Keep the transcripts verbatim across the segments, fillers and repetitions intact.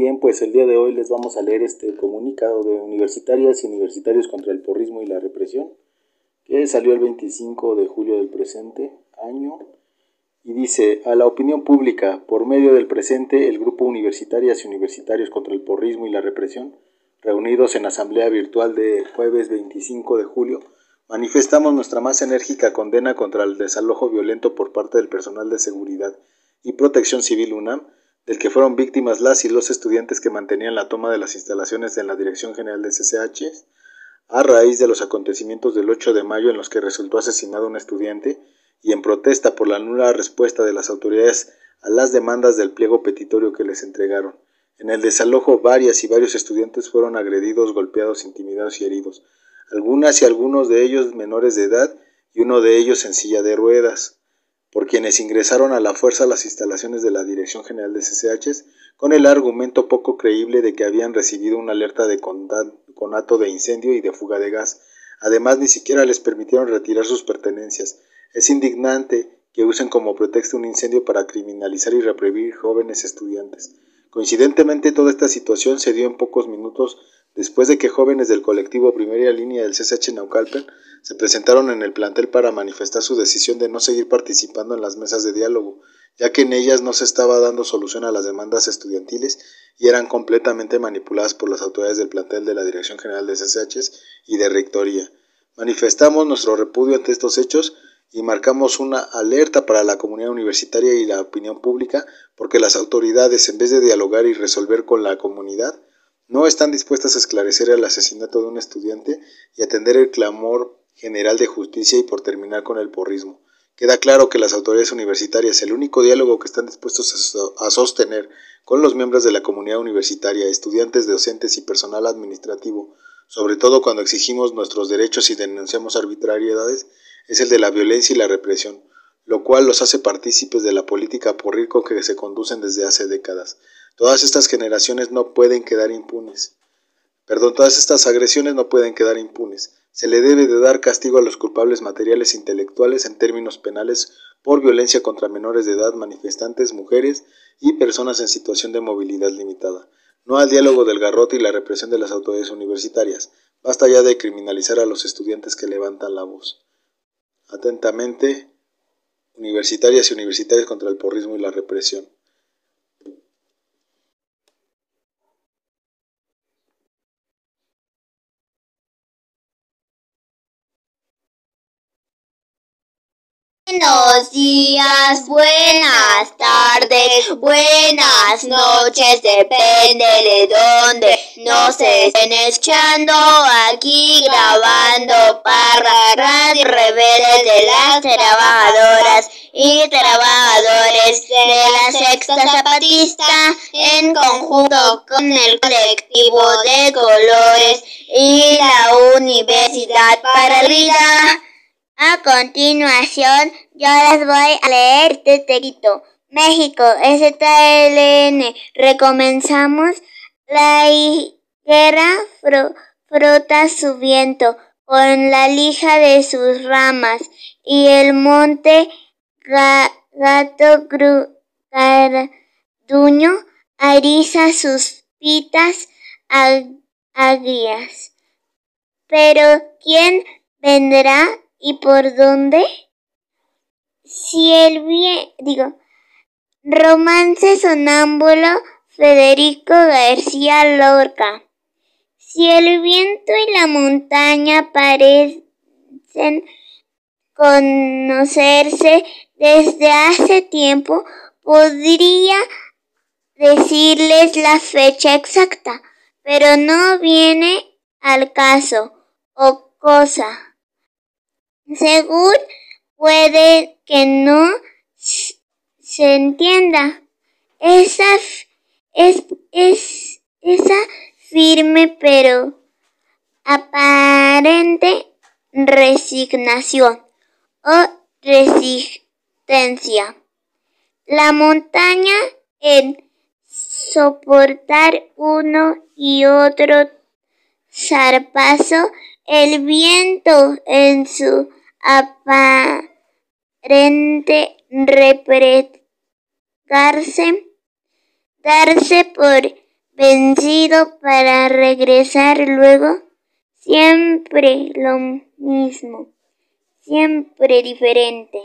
Bien, pues el día de hoy les vamos a leer este comunicado de universitarias y universitarios contra el porrismo y la represión, que salió el veinticinco de julio del presente año, y dice: a la opinión pública, por medio del presente, el grupo Universitarias y Universitarios contra el porrismo y la represión, reunidos en asamblea virtual de jueves veinticinco de julio, manifestamos nuestra más enérgica condena contra el desalojo violento por parte del personal de seguridad y protección civil UNAM, del que fueron víctimas las y los estudiantes que mantenían la toma de las instalaciones en la Dirección General de C C H a raíz de los acontecimientos del ocho de mayo en los que resultó asesinado un estudiante, y en protesta por la nula respuesta de las autoridades a las demandas del pliego petitorio que les entregaron. En el desalojo, varias y varios estudiantes fueron agredidos, golpeados, intimidados y heridos, algunas y algunos de ellos menores de edad y uno de ellos en silla de ruedas, por quienes ingresaron a la fuerza a las instalaciones de la Dirección General de C C H con el argumento poco creíble de que habían recibido una alerta de conato de incendio y de fuga de gas. Además, ni siquiera les permitieron retirar sus pertenencias. Es indignante que usen como pretexto un incendio para criminalizar y reprimir jóvenes estudiantes. Coincidentemente, toda esta situación se dio en pocos minutos después de que jóvenes del colectivo Primera Línea del C C H Naucalpan se presentaron en el plantel para manifestar su decisión de no seguir participando en las mesas de diálogo, ya que en ellas no se estaba dando solución a las demandas estudiantiles y eran completamente manipuladas por las autoridades del plantel de la Dirección General de C C H y de Rectoría. Manifestamos nuestro repudio ante estos hechos y marcamos una alerta para la comunidad universitaria y la opinión pública, porque las autoridades, en vez de dialogar y resolver con la comunidad, no están dispuestas a esclarecer el asesinato de un estudiante y atender el clamor general de justicia y por terminar con el porrismo. Queda claro que las autoridades universitarias, el único diálogo que están dispuestos a sostener con los miembros de la comunidad universitaria, estudiantes, docentes y personal administrativo, sobre todo cuando exigimos nuestros derechos y denunciamos arbitrariedades, es el de la violencia y la represión, lo cual los hace partícipes de la política porril con que se conducen desde hace décadas. Todas estas generaciones no pueden quedar impunes. Perdón, todas estas agresiones no pueden quedar impunes. Se le debe de dar castigo a los culpables materiales e intelectuales en términos penales por violencia contra menores de edad, manifestantes, mujeres y personas en situación de movilidad limitada. No al diálogo del garrote y la represión de las autoridades universitarias. Basta ya de criminalizar a los estudiantes que levantan la voz. Atentamente, universitarias y universitarios contra el porrismo y la represión. Buenos días, buenas tardes, buenas noches, depende de dónde nos estén escuchando, aquí grabando para Radio Rebelde de las trabajadoras y trabajadores de la Sexta Zapatista, en conjunto con el colectivo de colores y la Universidad para la Vida. A continuación, yo les voy a leer este texto. México, Z L N. Recomenzamos. La higuera fro frota su viento con la lija de sus ramas, y el monte ga gato garduño eriza sus pitas agrias. Pero ¿quién vendrá? ¿Y por dónde? Si el bien, digo, romance sonámbulo, Federico García Lorca. Si el viento y la montaña parecen conocerse desde hace tiempo, podría decirles la fecha exacta, pero no viene al caso o cosa. Según puede que no se entienda esa, es, es, esa firme pero aparente resignación o resistencia. La montaña en soportar uno y otro zarpazo, el viento en su aparente replegarse, darse por vencido para regresar luego. Siempre lo mismo, siempre diferente.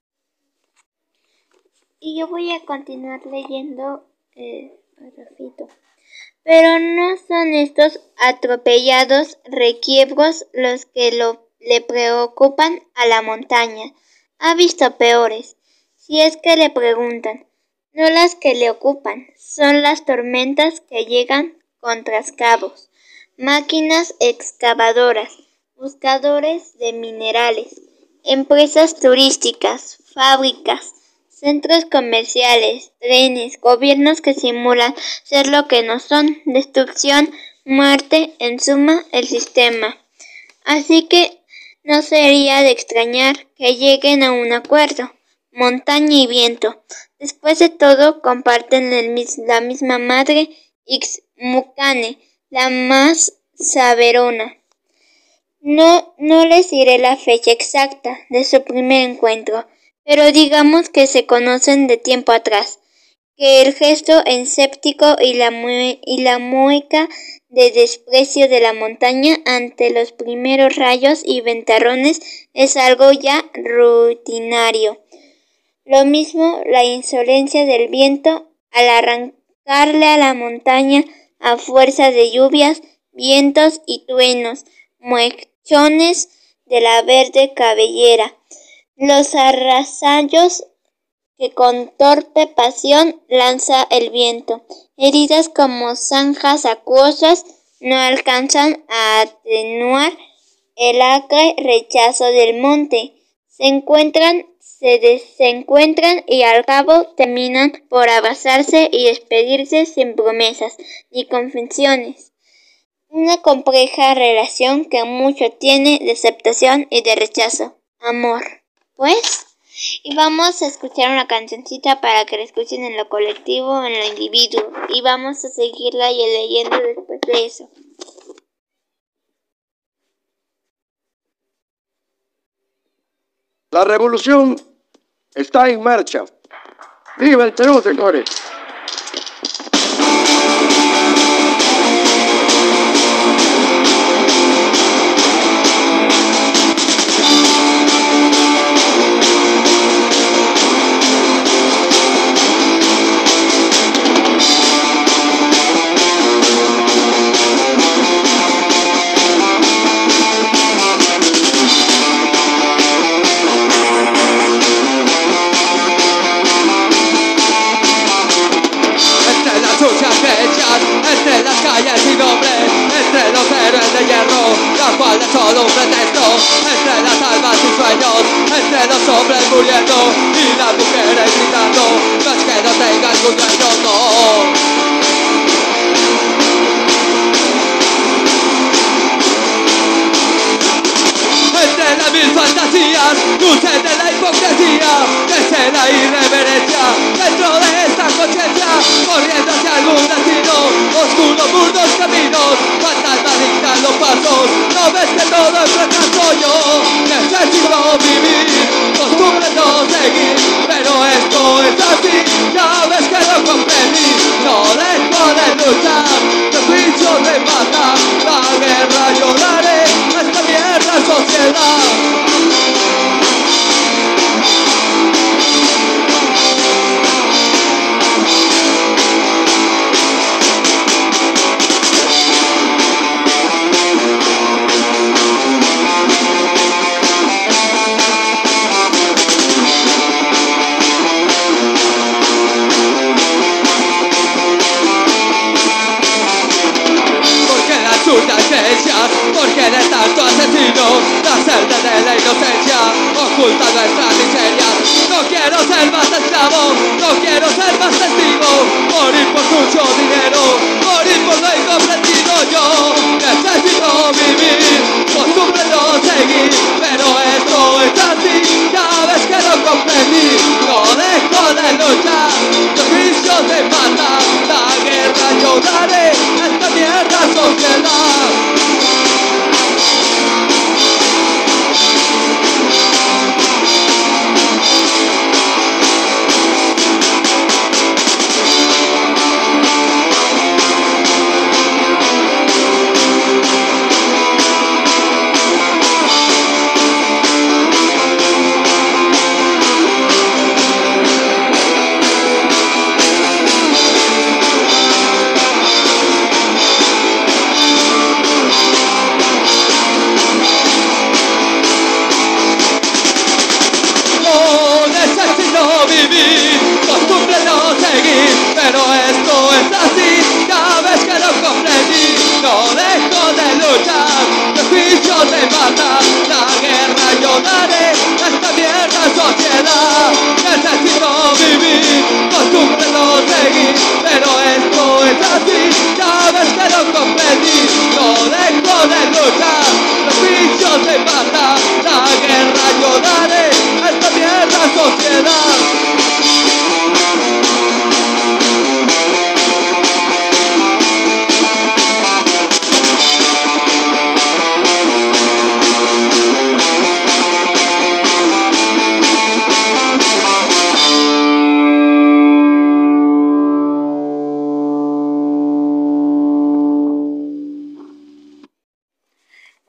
Y yo voy a continuar leyendo el parrafito. Pero no son estos atropellados requiebros los que lo, le preocupan a la montaña. Ha visto peores, si es que le preguntan. No las que le ocupan, son las tormentas que llegan con trascabos, máquinas excavadoras, buscadores de minerales, empresas turísticas, fábricas, centros comerciales, trenes, gobiernos que simulan ser lo que no son, destrucción, muerte, en suma, el sistema. Así que no sería de extrañar que lleguen a un acuerdo. Montaña y viento, después de todo, comparten el mis la misma madre Ixmucane, la más saberona. No, no les diré la fecha exacta de su primer encuentro, pero digamos que se conocen de tiempo atrás, que el gesto escéptico y la, mue y la mueca de desprecio de la montaña ante los primeros rayos y ventarrones es algo ya rutinario. Lo mismo la insolencia del viento al arrancarle a la montaña a fuerza de lluvias, vientos y truenos, muechones de la verde cabellera, los arrasallos que con torpe pasión lanza el viento, heridas como zanjas acuosas, no alcanzan a atenuar el acre rechazo del monte. Se encuentran, se desencuentran y al cabo terminan por abrazarse y despedirse sin promesas ni confesiones. Una compleja relación que mucho tiene de aceptación y de rechazo. Amor. Pues, y vamos a escuchar una cancioncita para que la escuchen en lo colectivo, en lo individuo. Y vamos a seguirla y leyendo después de eso. La revolución está en marcha. ¡Viva el Perú, señores! Entre las calles sin nombre, entre los héroes de hierro, la cual es solo un pretexto, entre las almas sin sueños, entre los hombres muriendo y las mujeres gritando, no es que no tengan un dueño, no. Entre las mil fantasías, luces de la hipocresía, desde la irreverencia, dentro de esta conciencia, corriendo hacia algún destino, oscuros, burdos caminos, fantasmas dictan los pasos, no ves que todo es fracaso. Yo necesito vivir, costumbre no seguir, pero esto es así, ya ves que lo comprendí, no dejo de luchar, los juicios me matan, la guerra yo daré a esta mierda sociedad. Porque de tanto asesino, nacer desde la inocencia, oculta nuestra miseria. No quiero ser más esclavo, no quiero ser más testigo, morir por mucho dinero, morir por lo incomprendido. Yo necesito vivir, costumbre no seguir, pero esto es así, ya ves que lo comprendí. No dejo de luchar, los vicios me matan, la guerra yo daré a esta mierda sociedad.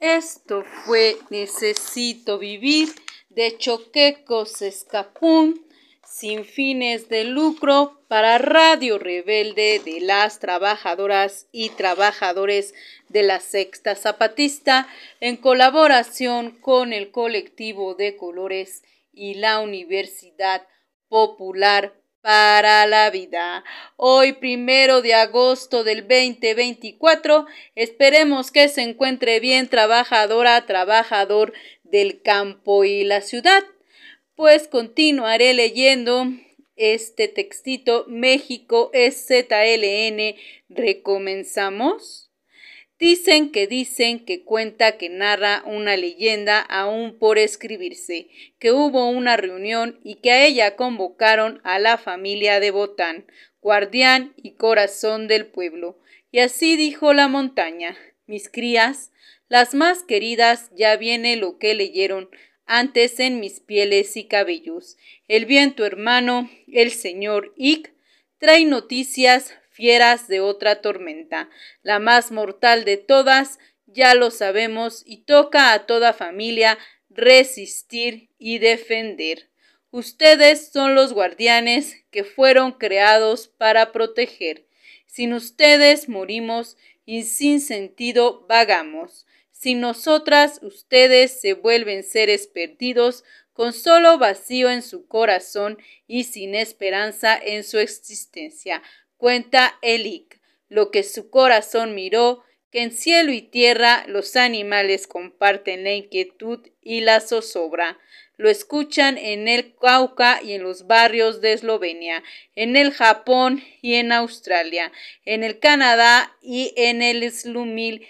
Esto fue Necesito Vivir de Choquecos Escapún, sin fines de lucro, para Radio Rebelde de las trabajadoras y trabajadores de la Sexta Zapatista, en colaboración con el colectivo de Colores y la Universidad Popular para la Vida. Hoy, primero de agosto del veinte veinticuatro, esperemos que se encuentre bien, trabajadora, trabajador del campo y la ciudad. Pues continuaré leyendo este textito. México es Z L N, recomenzamos. Dicen que dicen que cuenta que narra una leyenda aún por escribirse, que hubo una reunión y que a ella convocaron a la familia de Botán, guardián y corazón del pueblo. Y así dijo la montaña: mis crías, las más queridas, ya viene lo que leyeron antes en mis pieles y cabellos. El viento hermano, el señor Ick, trae noticias fieras de otra tormenta, la más mortal de todas, ya lo sabemos, y toca a toda familia resistir y defender. Ustedes son los guardianes que fueron creados para proteger. Sin ustedes morimos y sin sentido vagamos. Sin nosotras, ustedes se vuelven seres perdidos, con solo vacío en su corazón y sin esperanza en su existencia. Cuenta el Ick, lo que su corazón miró, que en cielo y tierra los animales comparten la inquietud y la zozobra. Lo escuchan en el Cauca y en los barrios de Eslovenia, en el Japón y en Australia, en el Canadá y en el Slumil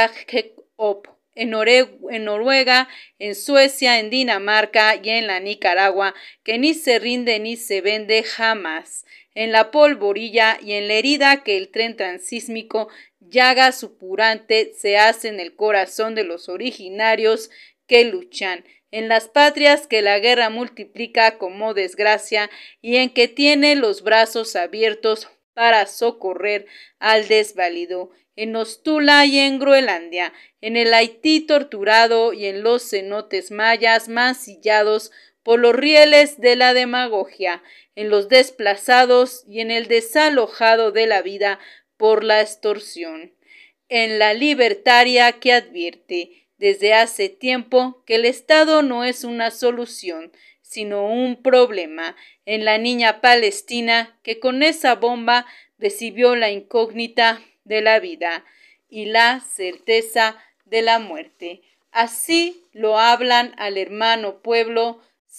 Kajkop, en, Nore- en Noruega, en Suecia, en Dinamarca y en la Nicaragua, que ni se rinde ni se vende jamás. En la polvorilla y en la herida que el tren transísmico, llaga supurante, se hace en el corazón de los originarios que luchan, en las patrias que la guerra multiplica como desgracia y en que tiene los brazos abiertos para socorrer al desvalido, en Ostula y en Groenlandia, en el Haití torturado y en los cenotes mayas mancillados por los rieles de la demagogia, en los desplazados y en el desalojado de la vida por la extorsión, en la libertaria que advierte desde hace tiempo que el Estado no es una solución, sino un problema, en la niña palestina que con esa bomba recibió la incógnita de la vida y la certeza de la muerte. Así lo hablan al hermano pueblo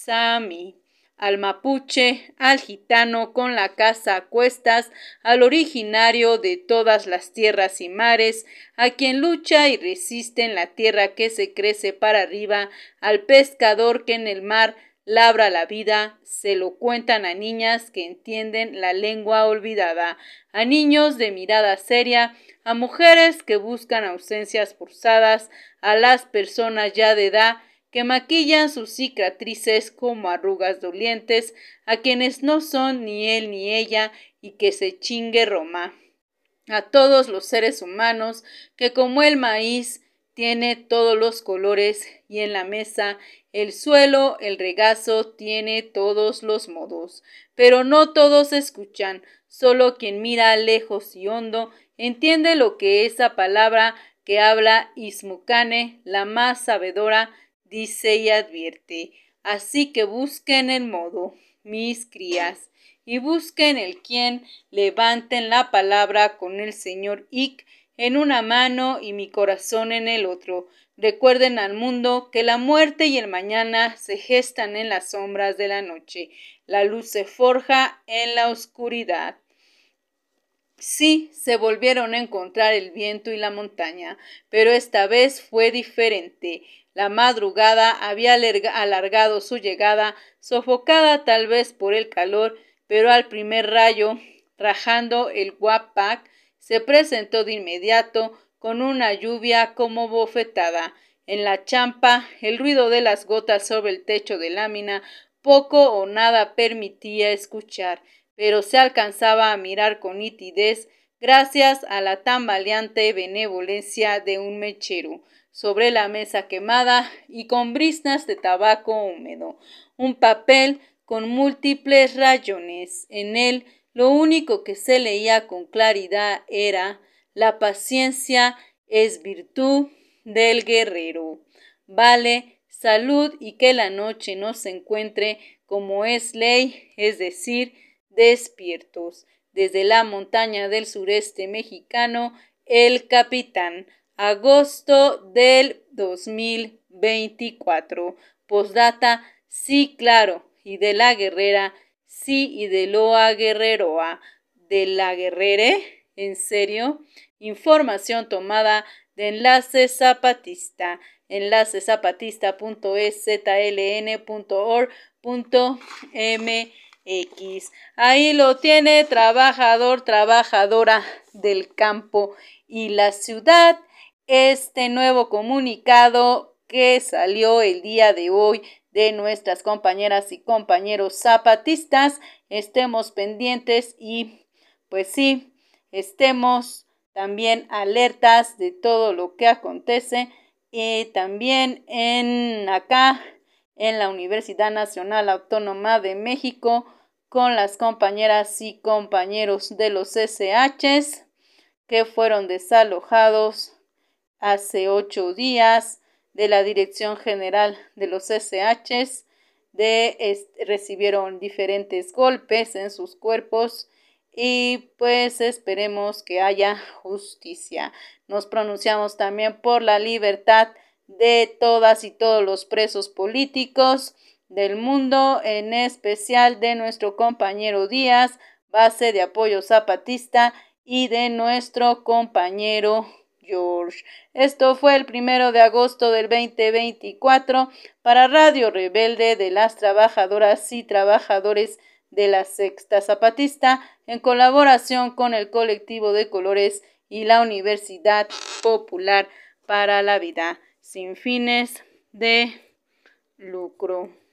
Sami, al mapuche, al gitano con la casa a cuestas, al originario de todas las tierras y mares, a quien lucha y resiste en la tierra que se crece para arriba, al pescador que en el mar labra la vida. Se lo cuentan a niñas que entienden la lengua olvidada, a niños de mirada seria, a mujeres que buscan ausencias forzadas, a las personas ya de edad que maquillan sus cicatrices como arrugas dolientes, a quienes no son ni él ni ella y que se chingue Roma, a todos los seres humanos que como el maíz tiene todos los colores y en la mesa el suelo, el regazo tiene todos los modos, pero no todos escuchan, solo quien mira lejos y hondo entiende lo que esa palabra que habla Ismucane, la más sabedora, dice y advierte. Así que busquen el modo, mis crías, y busquen el quien, levanten la palabra con el señor Ick en una mano y mi corazón en el otro. Recuerden al mundo que la muerte y el mañana se gestan en las sombras de la noche. La luz se forja en la oscuridad. Sí, se volvieron a encontrar el viento y la montaña, pero esta vez fue diferente. La madrugada había alargado su llegada, sofocada tal vez por el calor, pero al primer rayo, rajando el Guapac, se presentó de inmediato con una lluvia como bofetada. En la champa, el ruido de las gotas sobre el techo de lámina poco o nada permitía escuchar, pero se alcanzaba a mirar con nitidez gracias a la tambaleante benevolencia de un mechero, sobre la mesa quemada y con briznas de tabaco húmedo, un papel con múltiples rayones. En él lo único que se leía con claridad era: la paciencia es virtud del guerrero. Vale, salud y que la noche nos encuentre como es ley, es decir, despiertos. Desde la montaña del sureste mexicano, el capitán. Agosto del dos mil veinticuatro. Postdata, sí, claro, y de la guerrera, sí, y de loa guerreroa. ¿De la guerrere? ¿En serio? Información tomada de Enlace Zapatista, enlace zapatista punto e z l n punto org punto m x. Ahí lo tiene, trabajador, trabajadora del campo y la ciudad. Este nuevo comunicado que salió el día de hoy de nuestras compañeras y compañeros zapatistas. Estemos pendientes y pues sí, estemos también alertas de todo lo que acontece, y también en acá en la Universidad Nacional Autónoma de México con las compañeras y compañeros de los S Hs que fueron desalojados hace ocho días de la Dirección General de los S Hs, de, es, recibieron diferentes golpes en sus cuerpos y pues esperemos que haya justicia. Nos pronunciamos también por la libertad de todas y todos los presos políticos del mundo, en especial de nuestro compañero Díaz, base de apoyo zapatista, y de nuestro compañero George. Esto fue el primero de agosto del veinte veinticuatro para Radio Rebelde de las trabajadoras y trabajadores de la Sexta Zapatista, en colaboración con el Colectivo de Colores y la Universidad Popular para la Vida, sin fines de lucro.